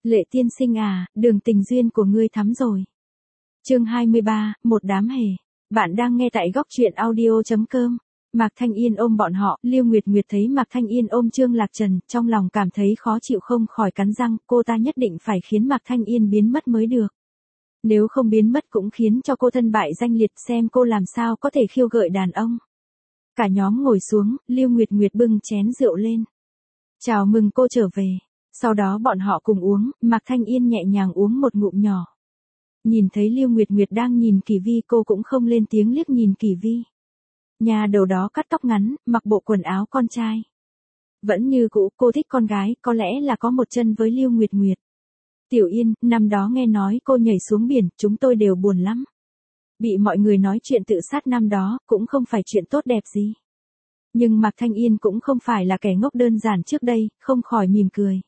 Lệ tiên sinh à, đường tình duyên của ngươi thắm rồi. Chương 23, một đám hề. Bạn đang nghe tại góc truyện audio.com. Mạc Thanh Yên ôm bọn họ, Lưu Nguyệt Nguyệt thấy Mạc Thanh Yên ôm Trương Lạc Trần, trong lòng cảm thấy khó chịu không khỏi cắn răng, cô ta nhất định phải khiến Mạc Thanh Yên biến mất mới được. Nếu không biến mất cũng khiến cho cô thân bại danh liệt, xem cô làm sao có thể khiêu gợi đàn ông. Cả nhóm ngồi xuống, Lưu Nguyệt Nguyệt bưng chén rượu lên. Chào mừng cô trở về. Sau đó bọn họ cùng uống, Mạc Thanh Yên nhẹ nhàng uống một ngụm nhỏ. Nhìn thấy Lưu Nguyệt Nguyệt đang nhìn Kỳ Vi, cô cũng không lên tiếng, liếc nhìn Kỳ Vi. Nhà đầu đó cắt tóc ngắn, mặc bộ quần áo con trai. Vẫn như cũ, cô thích con gái, có lẽ là có một chân với Lưu Nguyệt Nguyệt. Tiểu Yên, năm đó nghe nói cô nhảy xuống biển, chúng tôi đều buồn lắm. Bị mọi người nói chuyện tự sát năm đó, cũng không phải chuyện tốt đẹp gì. Nhưng Mạc Thanh Yên cũng không phải là kẻ ngốc đơn giản trước đây, không khỏi mỉm cười.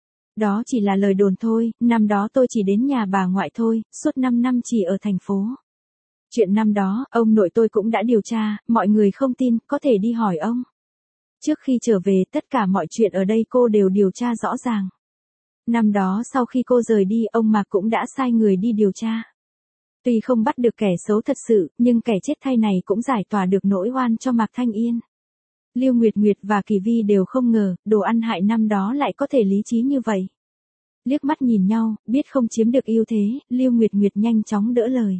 Đó chỉ là lời đồn thôi, năm đó tôi chỉ đến nhà bà ngoại thôi, suốt 5 năm chỉ ở thành phố. Chuyện năm đó, ông nội tôi cũng đã điều tra, mọi người không tin, có thể đi hỏi ông. Trước khi trở về, tất cả mọi chuyện ở đây cô đều điều tra rõ ràng. Năm đó sau khi cô rời đi, ông Mạc cũng đã sai người đi điều tra. Tuy không bắt được kẻ xấu thật sự, nhưng kẻ chết thay này cũng giải tỏa được nỗi oan cho Mạc Thanh Yên. Lưu Nguyệt Nguyệt và Kỳ Vi đều không ngờ, đồ ăn hại năm đó lại có thể lý trí như vậy. Liếc mắt nhìn nhau, biết không chiếm được ưu thế, Lưu Nguyệt Nguyệt nhanh chóng đỡ lời.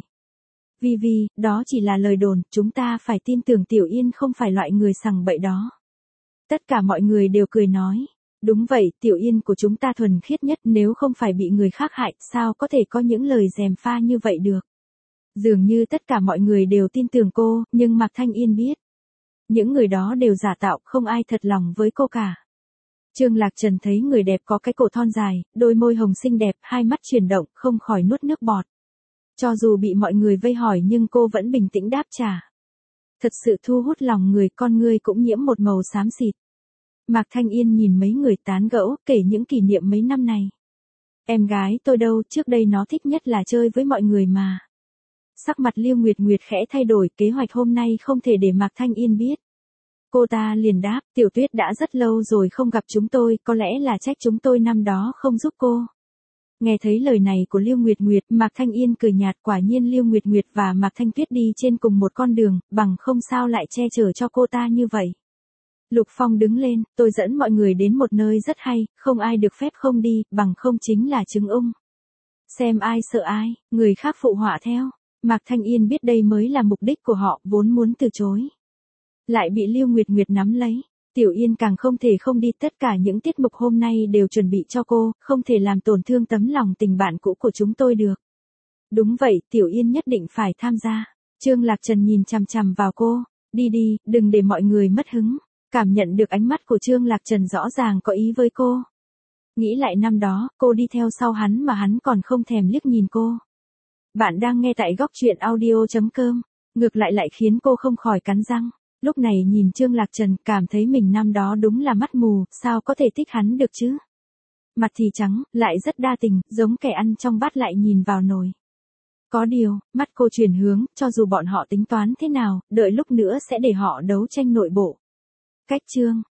Vi Vi, đó chỉ là lời đồn, chúng ta phải tin tưởng Tiểu Yên không phải loại người sằng bậy đó. Tất cả mọi người đều cười nói. Đúng vậy, Tiểu Yên của chúng ta thuần khiết nhất, nếu không phải bị người khác hại, sao có thể có những lời gièm pha như vậy được. Dường như tất cả mọi người đều tin tưởng cô, nhưng Mạc Thanh Yên biết. Những người đó đều giả tạo, không ai thật lòng với cô cả. Trương Lạc Trần thấy người đẹp có cái cổ thon dài, đôi môi hồng xinh đẹp, hai mắt chuyển động, không khỏi nuốt nước bọt. Cho dù bị mọi người vây hỏi nhưng cô vẫn bình tĩnh đáp trả. Thật sự thu hút lòng người, con ngươi cũng nhiễm một màu xám xịt. Mạc Thanh Yên nhìn mấy người tán gẫu, kể những kỷ niệm mấy năm này. Em gái tôi đâu, trước đây nó thích nhất là chơi với mọi người mà. Sắc mặt Lưu Nguyệt Nguyệt khẽ thay đổi, kế hoạch hôm nay không thể để Mạc Thanh Yên biết. Cô ta liền đáp, Tiểu Tuyết đã rất lâu rồi không gặp chúng tôi, có lẽ là trách chúng tôi năm đó không giúp cô. Nghe thấy lời này của Lưu Nguyệt Nguyệt, Mạc Thanh Yên cười nhạt, quả nhiên Lưu Nguyệt Nguyệt và Mạc Thanh Tuyết đi trên cùng một con đường, bằng không sao lại che chở cho cô ta như vậy. Lục Phong đứng lên, tôi dẫn mọi người đến một nơi rất hay, không ai được phép không đi, bằng không chính là trứng ung. Xem ai sợ ai, người khác phụ họa theo. Mạc Thanh Yên biết đây mới là mục đích của họ, vốn muốn từ chối. Lại bị Lưu Nguyệt Nguyệt nắm lấy. Tiểu Yên càng không thể không đi, tất cả những tiết mục hôm nay đều chuẩn bị cho cô, không thể làm tổn thương tấm lòng tình bạn cũ của chúng tôi được. Đúng vậy, Tiểu Yên nhất định phải tham gia. Trương Lạc Trần nhìn chằm chằm vào cô. Đi đi, đừng để mọi người mất hứng. Cảm nhận được ánh mắt của Trương Lạc Trần rõ ràng có ý với cô. Nghĩ lại năm đó, cô đi theo sau hắn mà hắn còn không thèm liếc nhìn cô. Bạn đang nghe tại góc truyện audio.com. Ngược lại khiến cô không khỏi cắn răng. Lúc này nhìn Trương Lạc Trần, cảm thấy mình năm đó đúng là mắt mù, sao có thể thích hắn được chứ? Mặt thì trắng, lại rất đa tình, giống kẻ ăn trong bát lại nhìn vào nồi. Có điều, mắt cô chuyển hướng, cho dù bọn họ tính toán thế nào, đợi lúc nữa sẽ để họ đấu tranh nội bộ. Cách chương